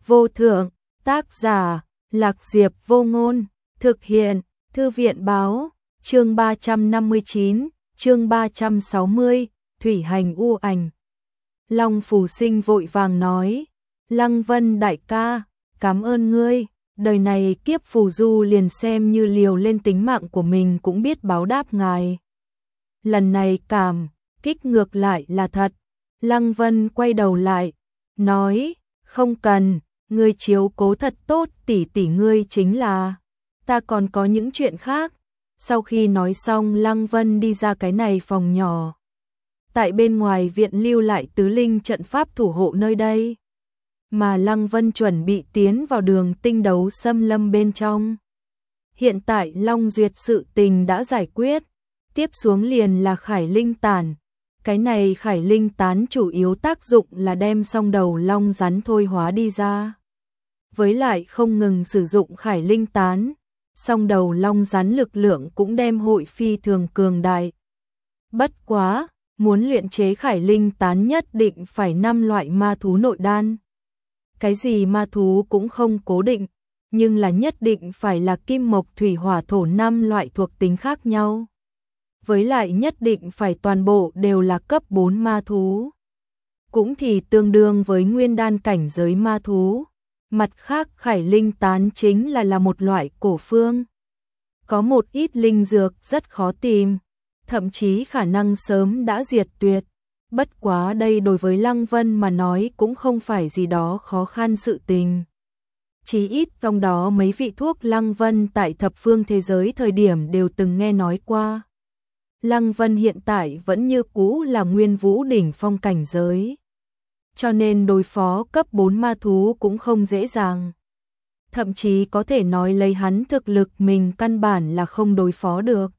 vô thượng, tác giả, Lạc Diệp Vô Ngôn, thực hiện, Thư viện báo, chương 359, chương 360, Thủy Hành U Ảnh. Long Phù Sinh vội vàng nói, Lăng Vân đại ca, cảm ơn ngươi, đời này kiếp phù du liền xem như liều lên tính mạng của mình cũng biết báo đáp ngài. Lần này cảm kích ngược lại là thật. Lăng Vân quay đầu lại, nói, không cần, ngươi chiếu cố thật tốt, tỷ tỷ ngươi chính là, ta còn có những chuyện khác. Sau khi nói xong, Lăng Vân đi ra cái này phòng nhỏ. Tại bên ngoài viện lưu lại tứ linh trận pháp thủ hộ nơi đây, mà Lăng Vân chuẩn bị tiến vào đường tinh đấu xâm lâm bên trong. Hiện tại Long Duyệt sự tình đã giải quyết, tiếp xuống liền là Khải Linh Tản. Cái này Khải Linh Tán chủ yếu tác dụng là đem song đầu long rắn thôi hóa đi ra. Với lại không ngừng sử dụng Khải Linh Tán, song đầu long rắn lực lượng cũng đem hội phi thường cường đại. Bất quá, muốn luyện chế Khải Linh Tán nhất định phải 5 loại ma thú nội đan. Cái gì ma thú cũng không cố định, nhưng là nhất định phải là kim mộc thủy hỏa thổ 5 loại thuộc tính khác nhau. Với lại nhất định phải toàn bộ đều là cấp 4 ma thú. Cũng thì tương đương với nguyên đan cảnh giới ma thú. Mặt khác Khải Linh Tán chính là một loại cổ phương. Có một ít linh dược rất khó tìm, thậm chí khả năng sớm đã diệt tuyệt. Bất quá đây đối với Lăng Vân mà nói cũng không phải gì đó khó khăn sự tình. Chí ít trong đó mấy vị thuốc Lăng Vân tại thập phương thế giới thời điểm đều từng nghe nói qua. Lăng Vân hiện tại vẫn như cũ là nguyên vũ đỉnh phong cảnh giới, cho nên đối phó cấp 4 ma thú cũng không dễ dàng. Thậm chí có thể nói lấy hắn thực lực mình căn bản là không đối phó được.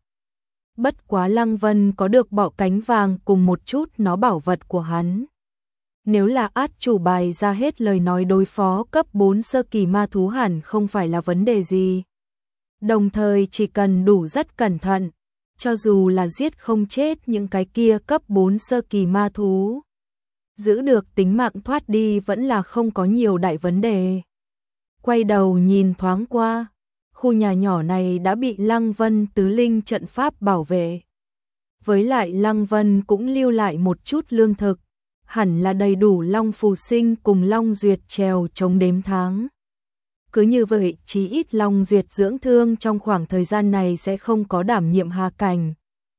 Bất quá Lăng Vân có được bọ cánh vàng cùng một chút nó bảo vật của hắn. Nếu là át chủ bài ra hết lời nói đối phó cấp 4 sơ kỳ ma thú hẳn không phải là vấn đề gì. Đồng thời chỉ cần đủ rất cẩn thận, cho dù là giết không chết những cái kia cấp 4 sơ kỳ ma thú, giữ được tính mạng thoát đi vẫn là không có nhiều đại vấn đề. Quay đầu nhìn thoáng qua, khu nhà nhỏ này đã bị Lăng Vân tứ linh trận pháp bảo vệ. Với lại Lăng Vân cũng lưu lại một chút lương thực, hẳn là đầy đủ Long Phù Sinh cùng Long Duyệt trèo chống đếm tháng. Cứ như vậy, chí ít Long Duyệt dưỡng thương trong khoảng thời gian này sẽ không có đảm nhiệm hà cảnh.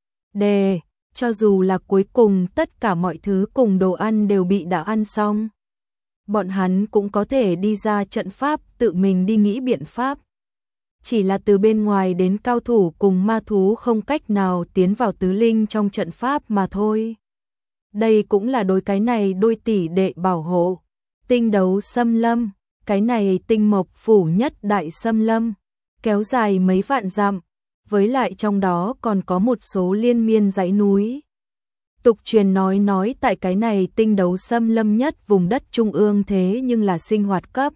Cho dù là cuối cùng tất cả mọi thứ cùng đồ ăn đều bị đã ăn xong, bọn hắn cũng có thể đi ra trận pháp tự mình đi nghĩ biện pháp. Chỉ là từ bên ngoài đến cao thủ cùng ma thú không cách nào tiến vào tứ linh trong trận pháp mà thôi. Đây cũng là đối cái này đôi tỷ đệ bảo hộ. Tinh đấu xâm lâm, cái này tinh mộc phủ nhất đại xâm lâm, kéo dài mấy vạn dặm, với lại trong đó còn có một số liên miên dãy núi. Tục truyền nói tại cái này tinh đấu xâm lâm nhất vùng đất trung ương thế nhưng là sinh hoạt cấp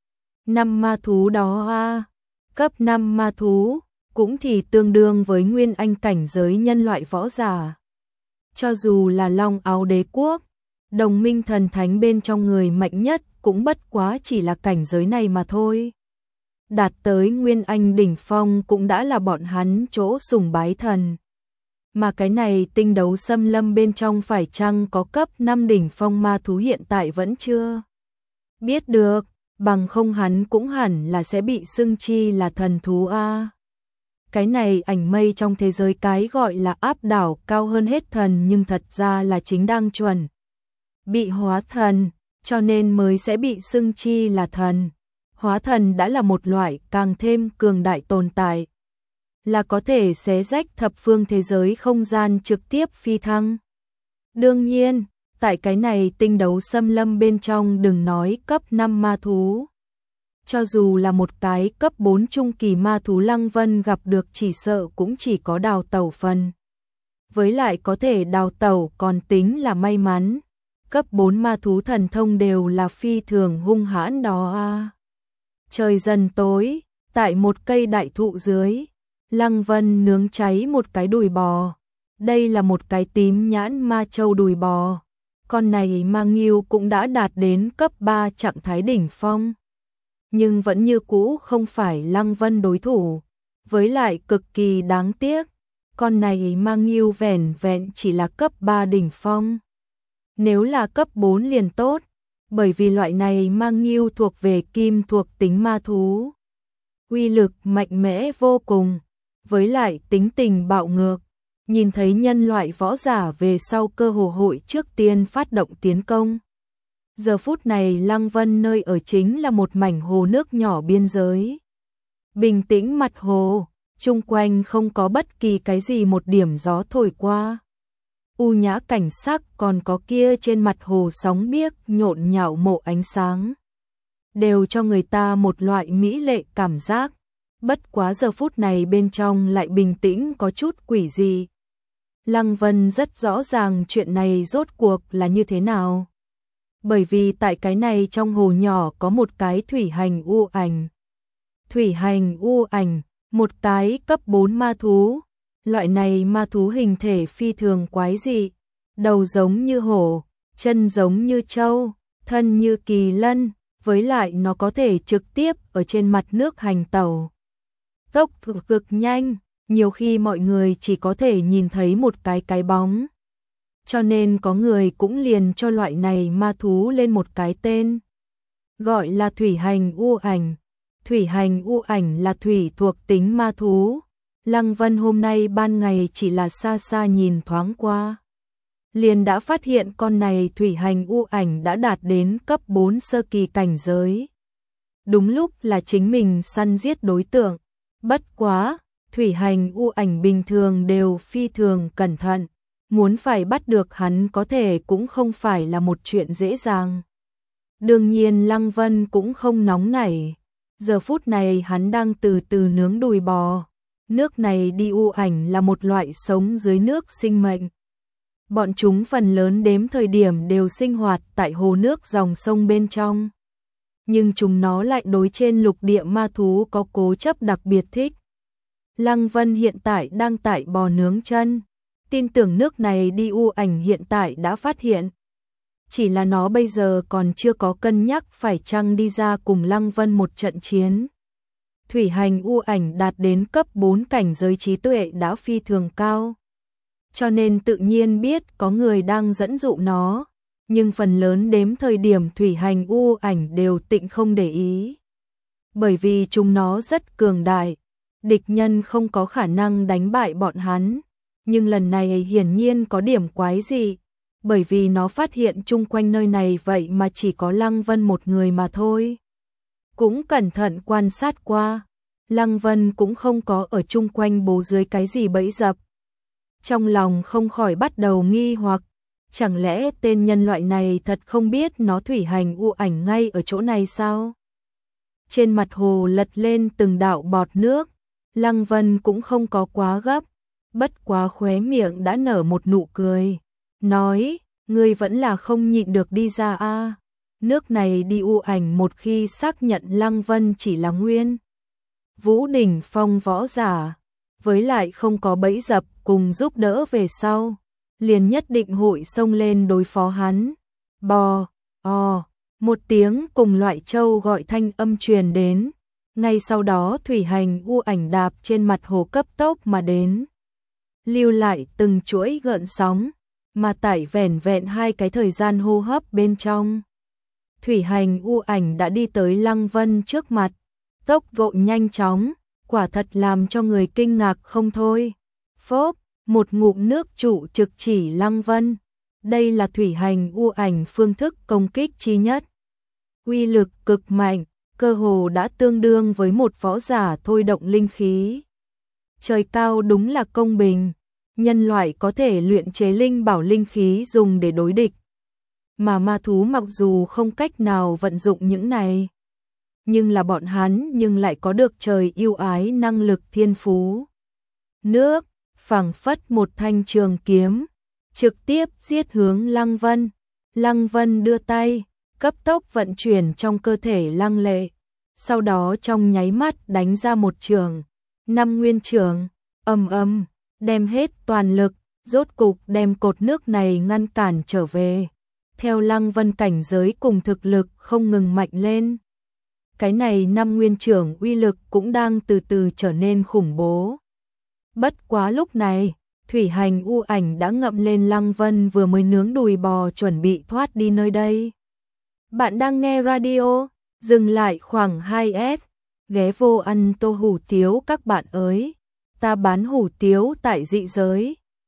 5 ma thú đó a. Cấp 5 ma thú cũng thì tương đương với nguyên anh cảnh giới nhân loại võ giả. Cho dù là Long Áo Đế quốc, đồng minh thần thánh bên trong người mạnh nhất cũng bất quá chỉ là cảnh giới này mà thôi. Đạt tới nguyên anh đỉnh phong cũng đã là bọn hắn chỗ sùng bái thần. Mà cái này tinh đấu xâm lâm bên trong phải chăng có cấp 5 đỉnh phong ma thú hiện tại vẫn chưa biết được, bằng không hắn cũng hẳn là sẽ bị xưng chi là thần thú a. Cái này ảnh mây trong thế giới cái gọi là áp đảo cao hơn hết thần nhưng thật ra là chính đang chuẩn bị hóa thần, cho nên mới sẽ bị xưng chi là thần. Hóa thần đã là một loại càng thêm cường đại tồn tại, là có thể xé rách thập phương thế giới không gian trực tiếp phi thăng. Đương nhiên, tại cái này tinh đấu xâm lâm bên trong đừng nói cấp 5 ma thú. Cho dù là một cái cấp 4 trung kỳ ma thú Lăng Vân gặp được chỉ sợ cũng chỉ có đào tẩu phần. Với lại có thể đào tẩu còn tính là may mắn. Cấp 4 ma thú thần thông đều là phi thường hung hãn đó a. Trời dần tối, tại một cây đại thụ dưới, Lăng Vân nướng cháy một cái đùi bò. Đây là một cái tím nhãn ma châu đùi bò. Con này ma nghiêu cũng đã đạt đến cấp 3 trạng thái đỉnh phong. nhưng vẫn như cũ không phải Lăng Vân đối thủ, với lại cực kỳ đáng tiếc, con này mang nghiêu vẻn vẹn chỉ là cấp 3 đỉnh phong. Nếu là cấp 4 liền tốt, bởi vì loại này mang nghiêu thuộc về kim thuộc tính ma thú. Uy lực mạnh mẽ vô cùng, với lại tính tình bạo ngược, nhìn thấy nhân loại võ giả về sau cơ hồ hội trước tiên phát động tiến công. Giờ phút này Lăng Vân nơi ở chính là một mảnh hồ nước nhỏ biên giới. Bình tĩnh mặt hồ, chung quanh không có bất kỳ cái gì một điểm gió thổi qua. U nhã cảnh sắc còn có kia trên mặt hồ sóng biếc nhộn nhạo mộ ánh sáng. Đều cho người ta một loại mỹ lệ cảm giác. Bất quá giờ phút này bên trong lại bình tĩnh có chút quỷ dị. Lăng Vân rất rõ ràng chuyện này rốt cuộc là như thế nào. Bởi vì tại cái này trong hồ nhỏ có một cái thủy hành u ảnh. Thủy hành u ảnh, một cái cấp 4 ma thú. Loại này ma thú hình thể phi thường quái dị. Đầu giống như hổ, chân giống như trâu, thân như kỳ lân. Với lại nó có thể trực tiếp ở trên mặt nước hành tẩu. Tốc độ cực nhanh, nhiều khi mọi người chỉ có thể nhìn thấy một cái bóng. Cho nên có người cũng liền cho loại này ma thú lên một cái tên. Gọi là thủy hành u ảnh. Thủy hành u ảnh là thủy thuộc tính ma thú. Lăng Vân hôm nay ban ngày chỉ là xa xa nhìn thoáng qua. Liền đã phát hiện con này thủy hành u ảnh đã đạt đến cấp 4 sơ kỳ cảnh giới. Đúng lúc là chính mình săn giết đối tượng. Bất quá, thủy hành u ảnh bình thường đều phi thường cẩn thận. Muốn phải bắt được hắn có thể cũng không phải là một chuyện dễ dàng. Đương nhiên Lăng Vân cũng không nóng nảy. Giờ phút này hắn đang từ từ nướng đùi bò. Nước này đi u ảnh là một loại sống dưới nước sinh mệnh. Bọn chúng phần lớn đếm thời điểm đều sinh hoạt tại hồ nước dòng sông bên trong. Nhưng chúng nó lại đối trên lục địa ma thú có cố chấp đặc biệt thích. Lăng Vân hiện tại đang tại bò nướng chân. Tin tưởng nước này đi u ảnh hiện tại đã phát hiện. Chỉ là nó bây giờ còn chưa có cân nhắc phải chăng đi ra cùng Lăng Vân một trận chiến. Thủy hành u ảnh đạt đến cấp 4 cảnh giới trí tuệ đã phi thường cao. Cho nên tự nhiên biết có người đang dẫn dụ nó. Nhưng phần lớn đếm thời điểm thủy hành u ảnh đều tịnh không để ý. Bởi vì chúng nó rất cường đại. Địch nhân không có khả năng đánh bại bọn hắn. Nhưng lần này hiển nhiên có điểm quái dị. Bởi vì nó phát hiện chung quanh nơi này vậy mà chỉ có Lăng Vân một người mà thôi. Cũng cẩn thận quan sát qua. Lăng Vân cũng không có ở chung quanh bố dưới cái gì bẫy dập. Trong lòng không khỏi bắt đầu nghi hoặc. Chẳng lẽ tên nhân loại này thật không biết nó thủy hành u ảnh ngay ở chỗ này sao? Trên mặt hồ lật lên từng đạo bọt nước. Lăng Vân cũng không có quá gấp. Bất quá khóe miệng đã nở một nụ cười. Nói, ngươi vẫn là không nhịn được đi ra a. Nước này đi u ảnh một khi xác nhận Lăng Vân chỉ là nguyên Vũ đỉnh phong võ giả. Với lại không có bẫy dập cùng giúp đỡ về sau. Liền nhất định hội xông lên đối phó hắn. Bò, một tiếng cùng loại châu gọi thanh âm truyền đến. Ngay sau đó thủy hành u ảnh đạp trên mặt hồ cấp tốc mà đến. Lưu lại từng chuỗi gợn sóng, mà tải vẻn vẹn 2 cái thời gian hô hấp bên trong. Thủy hành u ảnh đã đi tới Lăng Vân trước mặt, tốc độ nhanh chóng, quả thật làm cho người kinh ngạc không thôi. Phốp, một ngụm nước trụ trực chỉ Lăng Vân. Đây là thủy hành u ảnh phương thức công kích chi nhất. Uy lực cực mạnh, cơ hồ đã tương đương với một võ giả thôi động linh khí. Trời cao đúng là công bình, nhân loại có thể luyện chế linh bảo linh khí dùng để đối địch. Mà ma thú mặc dù không cách nào vận dụng những này, nhưng là bọn hắn nhưng lại có được trời yêu ái năng lực thiên phú. Nước, phảng phất một thanh trường kiếm, trực tiếp giết hướng Lăng Vân. Lăng Vân đưa tay, cấp tốc vận chuyển trong cơ thể Lăng Lệ, sau đó trong nháy mắt đánh ra một trường, 5 nguyên trường, đem hết toàn lực, rốt cục đem cột nước này ngăn cản trở về. Theo Lăng Vân cảnh giới cùng thực lực không ngừng mạnh lên. cái này năm nguyên trưởng uy lực cũng đang từ từ trở nên khủng bố. Bất quá lúc này, thủy hành u ảnh đã ngậm lên Lăng Vân vừa mới nướng đùi bò chuẩn bị thoát đi nơi đây. Bạn đang nghe radio, dừng lại khoảng 2S, ghé vô ăn tô hủ tiếu các bạn ơi. Ta bán hủ tiếu tại dị giới,